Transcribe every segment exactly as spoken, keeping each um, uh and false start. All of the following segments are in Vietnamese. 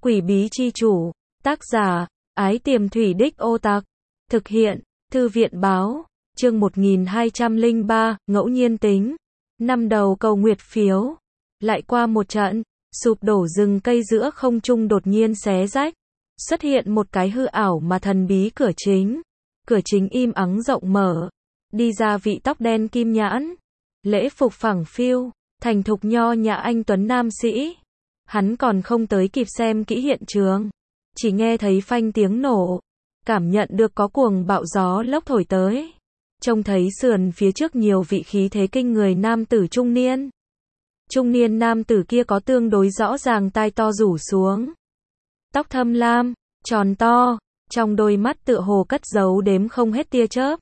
Quỷ bí chi chủ, tác giả, Ái Tiềm Thủy Đích Ô Tạc, thực hiện, Thư viện báo, chương một nghìn hai trăm lẻ ba, ngẫu nhiên tính, năm đầu cầu nguyệt phiếu, lại qua một trận, sụp đổ rừng cây giữa không trung đột nhiên xé rách, xuất hiện một cái hư ảo mà thần bí cửa chính, cửa chính im ắng rộng mở, đi ra vị tóc đen kim nhãn, lễ phục phẳng phiu, thành thục nho nhã anh tuấn nam sĩ. Hắn còn không tới kịp xem kỹ hiện trường, chỉ nghe thấy phanh tiếng nổ, cảm nhận được có cuồng bạo gió lốc thổi tới, trông thấy sườn phía trước nhiều vị khí thế kinh người nam tử trung niên. Trung niên nam tử kia có tương đối rõ ràng tai to rủ xuống, tóc thâm lam, tròn to, trong đôi mắt tựa hồ cất giấu đếm không hết tia chớp.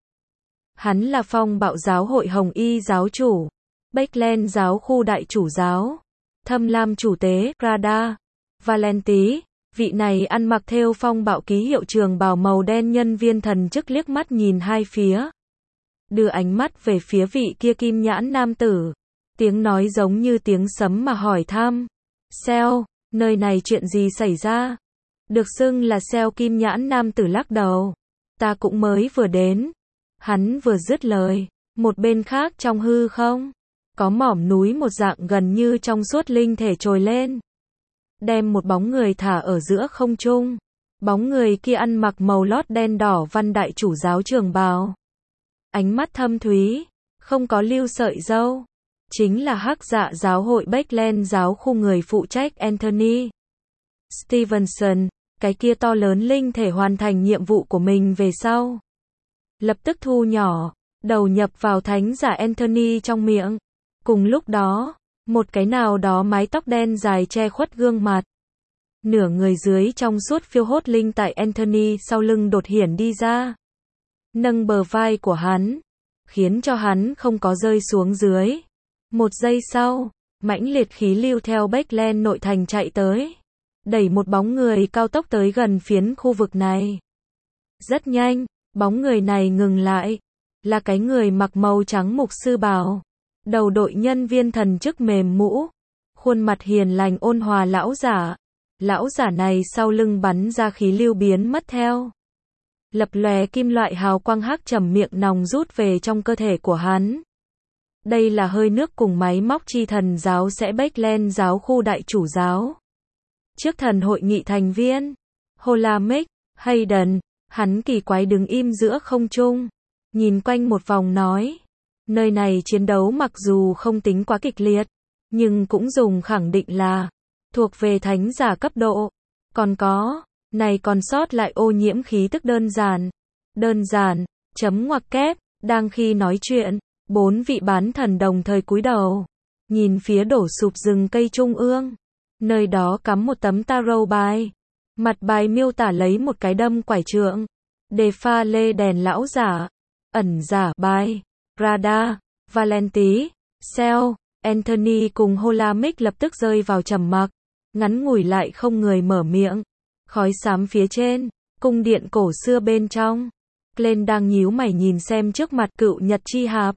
Hắn là Phong Bạo giáo hội Hồng Y giáo chủ, Backland giáo khu đại chủ giáo, Thâm Lam chủ tế, Rada, Valenti. Vị này ăn mặc thêu Phong Bạo ký hiệu trường bào màu đen nhân viên thần chức liếc mắt nhìn hai phía, đưa ánh mắt về phía vị kia kim nhãn nam tử, tiếng nói giống như tiếng sấm mà hỏi thăm, Seo, nơi này chuyện gì xảy ra? Được xưng là Seo kim nhãn nam tử lắc đầu, ta cũng mới vừa đến. Hắn vừa dứt lời, một bên khác trong hư không, có mỏm núi một dạng gần như trong suốt linh thể trồi lên, đem một bóng người thả ở giữa không trung. Bóng người kia ăn mặc màu lót đen đỏ văn đại chủ giáo trường bào, ánh mắt thâm thúy, không có lưu sợi râu, chính là Hắc Dạ giáo hội Backland giáo khu người phụ trách Anthony Stevenson. Cái kia to lớn linh thể hoàn thành nhiệm vụ của mình về sau, lập tức thu nhỏ, đầu nhập vào thánh giả Anthony trong miệng. Cùng lúc đó, một cái nào đó mái tóc đen dài che khuất gương mặt, nửa người dưới trong suốt phiêu hốt linh tại Anthony sau lưng đột hiển đi ra, nâng bờ vai của hắn, khiến cho hắn không có rơi xuống dưới. Một giây sau, mãnh liệt khí lưu theo Backland nội thành chạy tới, đẩy một bóng người cao tốc tới gần phiến khu vực này. Rất nhanh, bóng người này ngừng lại, là cái người mặc màu trắng mục sư bào, đầu đội nhân viên thần chức mềm mũ, khuôn mặt hiền lành ôn hòa lão giả. Lão giả này sau lưng bắn ra khí lưu biến mất theo, lập lòe kim loại hào quang hắc trầm miệng nòng rút về trong cơ thể của hắn. Đây là hơi nước cùng máy móc chi thần giáo sẽ Backland giáo khu đại chủ giáo. Trước thần hội nghị thành viên, Holamic, Hayden, hắn kỳ quái đứng im giữa không trung, nhìn quanh một vòng nói, nơi này chiến đấu mặc dù không tính quá kịch liệt, nhưng cũng dùng khẳng định là thuộc về thánh giả cấp độ. Còn có, này còn sót lại ô nhiễm khí tức đơn giản. Đơn giản, chấm ngoặc kép, đang khi nói chuyện, bốn vị bán thần đồng thời cúi đầu, nhìn phía đổ sụp rừng cây trung ương. Nơi đó cắm một tấm tarot bài. Mặt bài miêu tả lấy một cái đâm quải trượng, đề pha lê đèn lão giả, ẩn giả bài, Rada, Valenti, Seo, Anthony cùng Holamic lập tức rơi vào trầm mặc, ngắn ngủi lại không người mở miệng. Khói xám phía trên, cung điện cổ xưa bên trong, Glenn đang nhíu mày nhìn xem trước mặt cựu nhật chi hạp.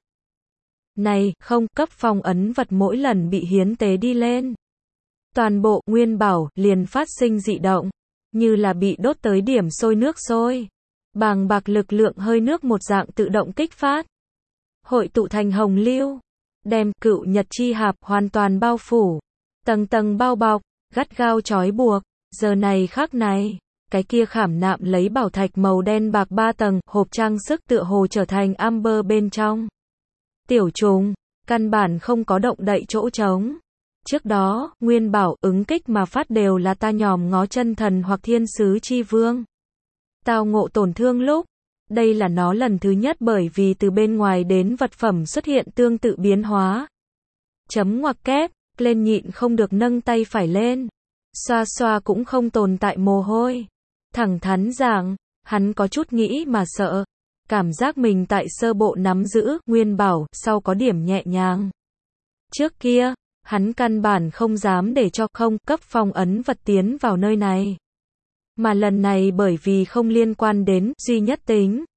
Này, không, cấp phong ấn vật mỗi lần bị hiến tế đi lên, toàn bộ nguyên bảo liền phát sinh dị động, như là bị đốt tới điểm sôi nước sôi. Bàng bạc lực lượng hơi nước một dạng tự động kích phát, hội tụ thành hồng lưu, đem cựu nhật chi hạp hoàn toàn bao phủ, tầng tầng bao bọc, gắt gao trói buộc. Giờ này khắc này, cái kia khảm nạm lấy bảo thạch màu đen bạc ba tầng hộp trang sức tựa hồ trở thành amber bên trong. Tiểu trùng, căn bản không có động đậy chỗ trống. Trước đó, nguyên bảo ứng kích mà phát đều là ta nhòm ngó chân thần hoặc thiên sứ chi vương. Tao ngộ tổn thương lúc, đây là nó lần thứ nhất bởi vì từ bên ngoài đến vật phẩm xuất hiện tương tự biến hóa. Chấm ngoặc kép, lên nhịn không được nâng tay phải lên. Xoa xoa cũng không tồn tại mồ hôi. Thẳng thắn rằng, hắn có chút nghĩ mà sợ. Cảm giác mình tại sơ bộ nắm giữ nguyên bảo sau có điểm nhẹ nhàng. Trước kia, hắn căn bản không dám để cho không cấp phong ấn vật tiến vào nơi này. Mà lần này bởi vì không liên quan đến duy nhất tính,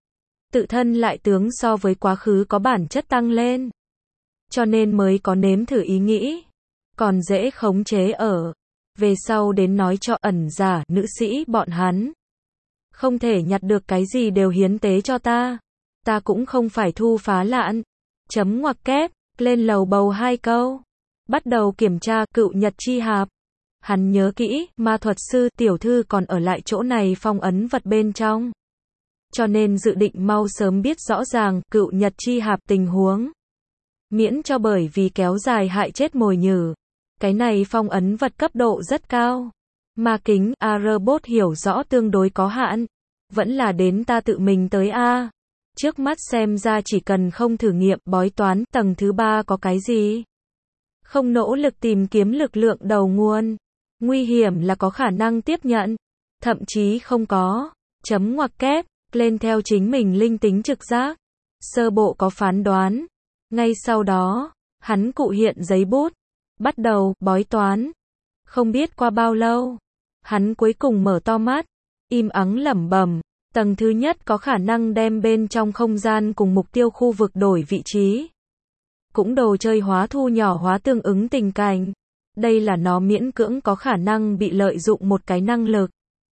tự thân lại tướng so với quá khứ có bản chất tăng lên, cho nên mới có nếm thử ý nghĩ, còn dễ khống chế ở về sau đến nói cho ẩn giả, nữ sĩ bọn hắn. Không thể nhặt được cái gì đều hiến tế cho ta. Ta cũng không phải thu phá lạn. Chấm ngoặc kép, lên lầu bầu hai câu. Bắt đầu kiểm tra cựu nhật chi hạp. Hắn nhớ kỹ, ma thuật sư tiểu thư còn ở lại chỗ này phong ấn vật bên trong. Cho nên dự định mau sớm biết rõ ràng cựu nhật chi hạp tình huống. Miễn cho bởi vì kéo dài hại chết mồi nhử. Cái này phong ấn vật cấp độ rất cao. Ma kính, A-robot hiểu rõ tương đối có hạn. Vẫn là đến ta tự mình tới A. Trước mắt xem ra chỉ cần không thử nghiệm bói toán tầng thứ ba có cái gì. Không nỗ lực tìm kiếm lực lượng đầu nguồn. Nguy hiểm là có khả năng tiếp nhận. Thậm chí không có. Chấm ngoặc kép, lên theo chính mình linh tính trực giác. Sơ bộ có phán đoán. Ngay sau đó, hắn cụ hiện giấy bút. Bắt đầu bói toán. Không biết qua bao lâu. Hắn cuối cùng mở to mắt. Im ắng lẩm bẩm. Tầng thứ nhất có khả năng đem bên trong không gian cùng mục tiêu khu vực đổi vị trí. Cũng đồ chơi hóa thu nhỏ hóa tương ứng tình cảnh. Đây là nó miễn cưỡng có khả năng bị lợi dụng một cái năng lực.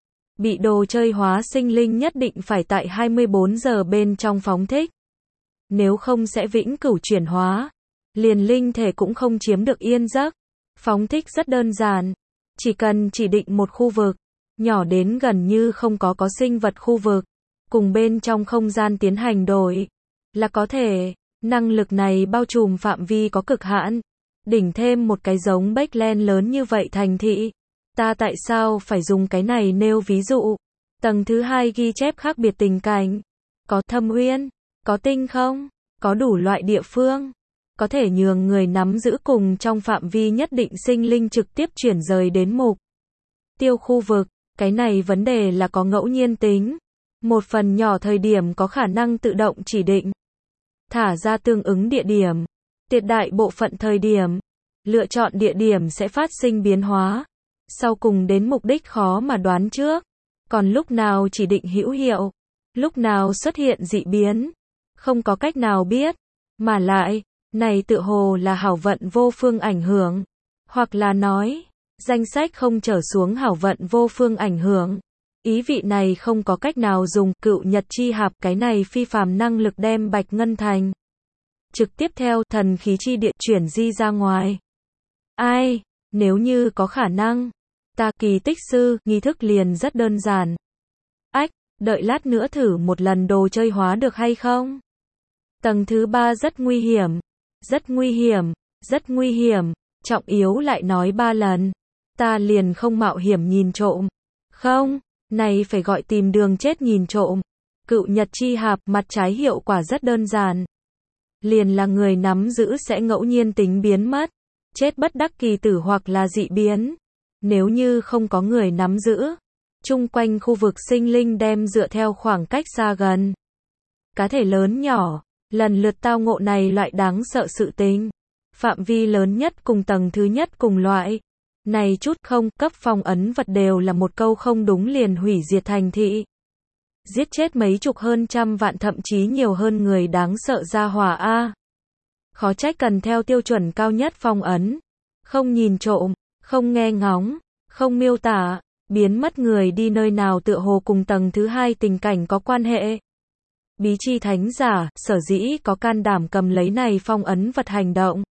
Bị đồ chơi hóa sinh linh nhất định phải tại hai mươi bốn giờ bên trong phóng thích. Nếu không sẽ vĩnh cửu chuyển hóa. Liền linh thể cũng không chiếm được yên giấc. Phóng thích rất đơn giản. Chỉ cần chỉ định một khu vực. Nhỏ đến gần như không có có sinh vật khu vực. Cùng bên trong không gian tiến hành đổi. Là có thể. Năng lực này bao trùm phạm vi có cực hạn. Đỉnh thêm một cái giống Backland lớn như vậy thành thị. Ta tại sao phải dùng cái này nêu ví dụ. Tầng thứ hai ghi chép khác biệt tình cảnh. Có thâm uyên. Có tinh không. Có đủ loại địa phương. Có thể nhường người nắm giữ cùng trong phạm vi nhất định sinh linh trực tiếp chuyển rời đến mục tiêu khu vực. Cái này vấn đề là có ngẫu nhiên tính. Một phần nhỏ thời điểm có khả năng tự động chỉ định. Thả ra tương ứng địa điểm. Tuyệt đại bộ phận thời điểm. Lựa chọn địa điểm sẽ phát sinh biến hóa. Sau cùng đến mục đích khó mà đoán trước. Còn lúc nào chỉ định hữu hiệu. Lúc nào xuất hiện dị biến. Không có cách nào biết. Mà lại, này tự hồ là hảo vận vô phương ảnh hưởng. Hoặc là nói, danh sách không trở xuống hảo vận vô phương ảnh hưởng. Ý vị này không có cách nào dùng cựu nhật chi hạp cái này phi phàm năng lực đem bạch ngân thành. Trực tiếp theo thần khí chi địa chuyển di ra ngoài. Ai, nếu như có khả năng, ta kỳ tích sư, nghi thức liền rất đơn giản. Ách, đợi lát nữa thử một lần đồ chơi hóa được hay không? Tầng thứ ba rất nguy hiểm. Rất nguy hiểm, rất nguy hiểm, trọng yếu lại nói ba lần. Ta liền không mạo hiểm nhìn trộm. Không, này phải gọi tìm đường chết nhìn trộm. Cựu nhật chi hạp mặt trái hiệu quả rất đơn giản. Liền là người nắm giữ sẽ ngẫu nhiên tính biến mất. Chết bất đắc kỳ tử hoặc là dị biến. Nếu như không có người nắm giữ. Chung quanh khu vực sinh linh đem dựa theo khoảng cách xa gần. Cá thể lớn nhỏ. Lần lượt tao ngộ này loại đáng sợ sự tình. Phạm vi lớn nhất cùng tầng thứ nhất cùng loại. Này chút không cấp phong ấn vật đều là một câu không đúng liền hủy diệt thành thị. Giết chết mấy chục hơn trăm vạn thậm chí nhiều hơn người đáng sợ ra hỏa A. Khó trách cần theo tiêu chuẩn cao nhất phong ấn. Không nhìn trộm, không nghe ngóng, không miêu tả, biến mất người đi nơi nào tựa hồ cùng tầng thứ hai tình cảnh có quan hệ. Bí chi thánh giả, sở dĩ có can đảm cầm lấy này phong ấn vật hành động.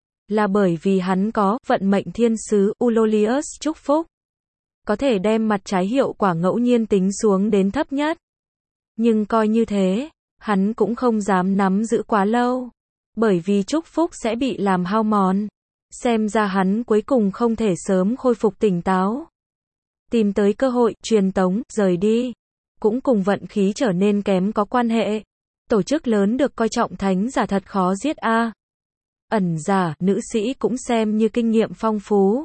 Là bởi vì hắn có vận mệnh thiên sứ Ulolius chúc phúc. Có thể đem mặt trái hiệu quả ngẫu nhiên tính xuống đến thấp nhất. Nhưng coi như thế, hắn cũng không dám nắm giữ quá lâu. Bởi vì chúc phúc sẽ bị làm hao mòn. Xem ra hắn cuối cùng không thể sớm khôi phục tỉnh táo. Tìm tới cơ hội, truyền tống, rời đi. Cũng cùng vận khí trở nên kém có quan hệ. Tổ chức lớn được coi trọng thánh giả thật khó giết a. Ẩn giả, nữ sĩ cũng xem như kinh nghiệm phong phú.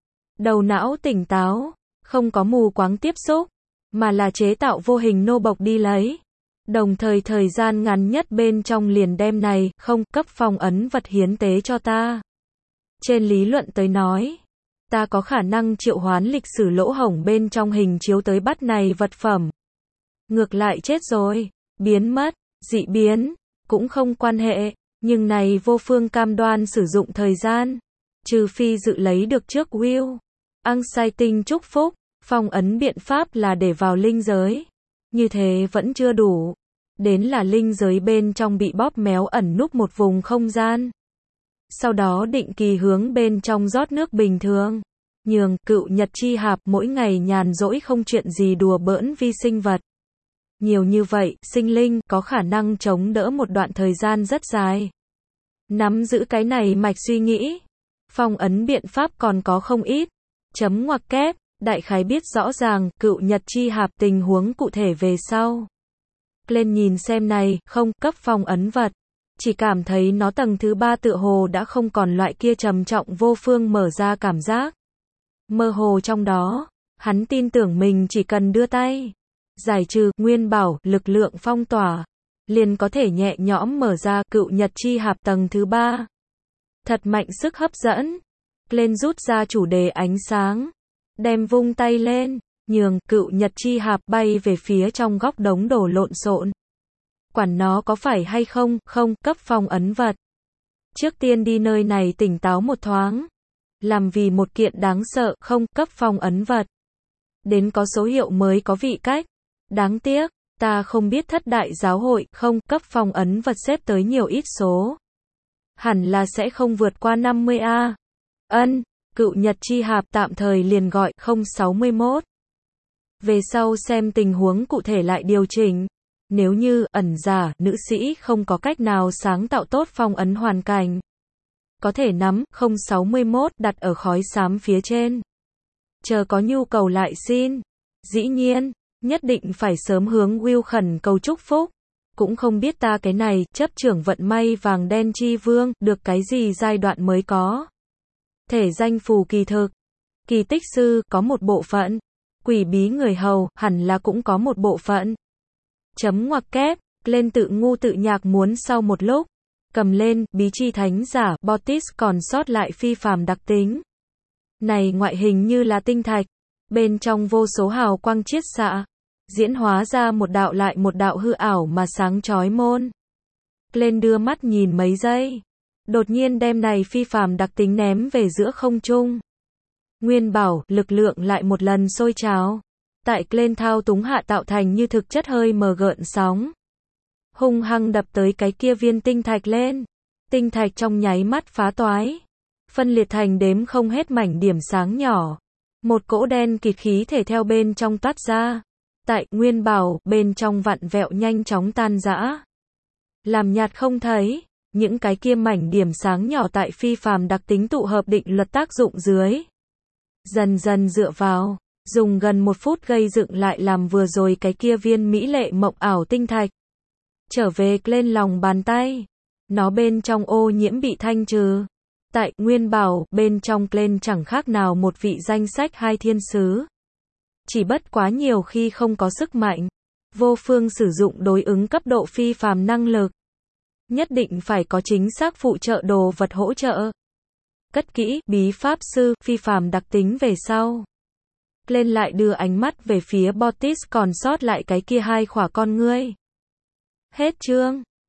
Đầu não tỉnh táo, không có mù quáng tiếp xúc, mà là chế tạo vô hình nô bộc đi lấy. Đồng thời thời gian ngắn nhất bên trong liền đem này, không, cấp phong ấn vật hiến tế cho ta. Trên lý luận tới nói, ta có khả năng triệu hoán lịch sử lỗ hổng bên trong hình chiếu tới bắt này vật phẩm. Ngược lại chết rồi, biến mất, dị biến, cũng không quan hệ, nhưng này vô phương cam đoan sử dụng thời gian, trừ phi dự lấy được trước will. Anxiety chúc phúc, phong ấn biện pháp là để vào linh giới. Như thế vẫn chưa đủ. Đến là linh giới bên trong bị bóp méo ẩn núp một vùng không gian. Sau đó định kỳ hướng bên trong rót nước bình thường. Nhường, cựu nhật chi hạp mỗi ngày nhàn rỗi không chuyện gì đùa bỡn vi sinh vật. Nhiều như vậy, sinh linh có khả năng chống đỡ một đoạn thời gian rất dài. Nắm giữ cái này mạch suy nghĩ. Phong ấn biện pháp còn có không ít. Chấm ngoặc kép, đại khái biết rõ ràng, cựu nhật chi hạp tình huống cụ thể về sau. Lên nhìn xem này, không, cấp phong ấn vật. Chỉ cảm thấy nó tầng thứ ba tựa hồ đã không còn loại kia trầm trọng vô phương mở ra cảm giác. Mơ hồ trong đó, hắn tin tưởng mình chỉ cần đưa tay. Giải trừ, nguyên bảo, lực lượng phong tỏa. Liền có thể nhẹ nhõm mở ra cựu nhật chi hạp tầng thứ ba. Thật mạnh sức hấp dẫn. Lên rút ra chủ đề ánh sáng. Đem vung tay lên, nhường cựu nhật chi hạp bay về phía trong góc đống đổ lộn xộn. Quản nó có phải hay không, không, cấp phong ấn vật. Trước tiên đi nơi này tỉnh táo một thoáng. Làm vì một kiện đáng sợ, không, cấp phong ấn vật. Đến có số hiệu mới có vị cách. Đáng tiếc, ta không biết thất đại giáo hội, không, cấp phong ấn vật xếp tới nhiều ít số. Hẳn là sẽ không vượt qua năm mươi A. Ân, cựu nhật chi hạp tạm thời liền gọi không sáu mốt. Về sau xem tình huống cụ thể lại điều chỉnh. Nếu như, ẩn giả, nữ sĩ không có cách nào sáng tạo tốt phong ấn hoàn cảnh. Có thể nắm, không sáu mốt đặt ở khói xám phía trên. Chờ có nhu cầu lại xin. Dĩ nhiên, nhất định phải sớm hướng Will khẩn cầu chúc phúc. Cũng không biết ta cái này, chấp trưởng vận may vàng đen chi vương, được cái gì giai đoạn mới có. Thể danh phù kỳ thực. Kỳ tích sư, có một bộ phận. Quỷ bí người hầu, hẳn là cũng có một bộ phận. Chấm ngoặc kép, lên tự ngu tự nhạc muốn sau một lúc. Cầm lên, bí chi thánh giả, Botis còn sót lại phi phàm đặc tính. Này ngoại hình như là tinh thạch. Bên trong vô số hào quang chiết xạ. Diễn hóa ra một đạo lại một đạo hư ảo mà sáng chói môn. Lên đưa mắt nhìn mấy giây. Đột nhiên đem này phi phàm đặc tính ném về giữa không trung. Nguyên bảo, lực lượng lại một lần sôi trào. Tại Glenn thao túng hạ tạo thành như thực chất hơi mờ gợn sóng. Hung hăng đập tới cái kia viên tinh thạch lên. Tinh thạch trong nháy mắt phá toái. Phân liệt thành đếm không hết mảnh điểm sáng nhỏ. Một cỗ đen kịt khí thể theo bên trong toát ra. Tại nguyên bảo, bên trong vặn vẹo nhanh chóng tan rã. Làm nhạt không thấy. Những cái kia mảnh điểm sáng nhỏ tại phi phàm đặc tính tụ hợp định luật tác dụng dưới. Dần dần dựa vào. Dùng gần một phút gây dựng lại làm vừa rồi cái kia viên mỹ lệ mộng ảo tinh thạch. Trở về lên lòng bàn tay. Nó bên trong ô nhiễm bị thanh trừ. Tại nguyên bảo, bên trong lên chẳng khác nào một vị danh sách hai thiên sứ. Chỉ bất quá nhiều khi không có sức mạnh. Vô phương sử dụng đối ứng cấp độ phi phàm năng lực. Nhất định phải có chính xác phụ trợ đồ vật hỗ trợ. Cất kỹ, bí pháp sư, phi phàm đặc tính về sau. Lên lại đưa ánh mắt về phía Botis còn sót lại cái kia hai khỏa con ngươi. Hết chương.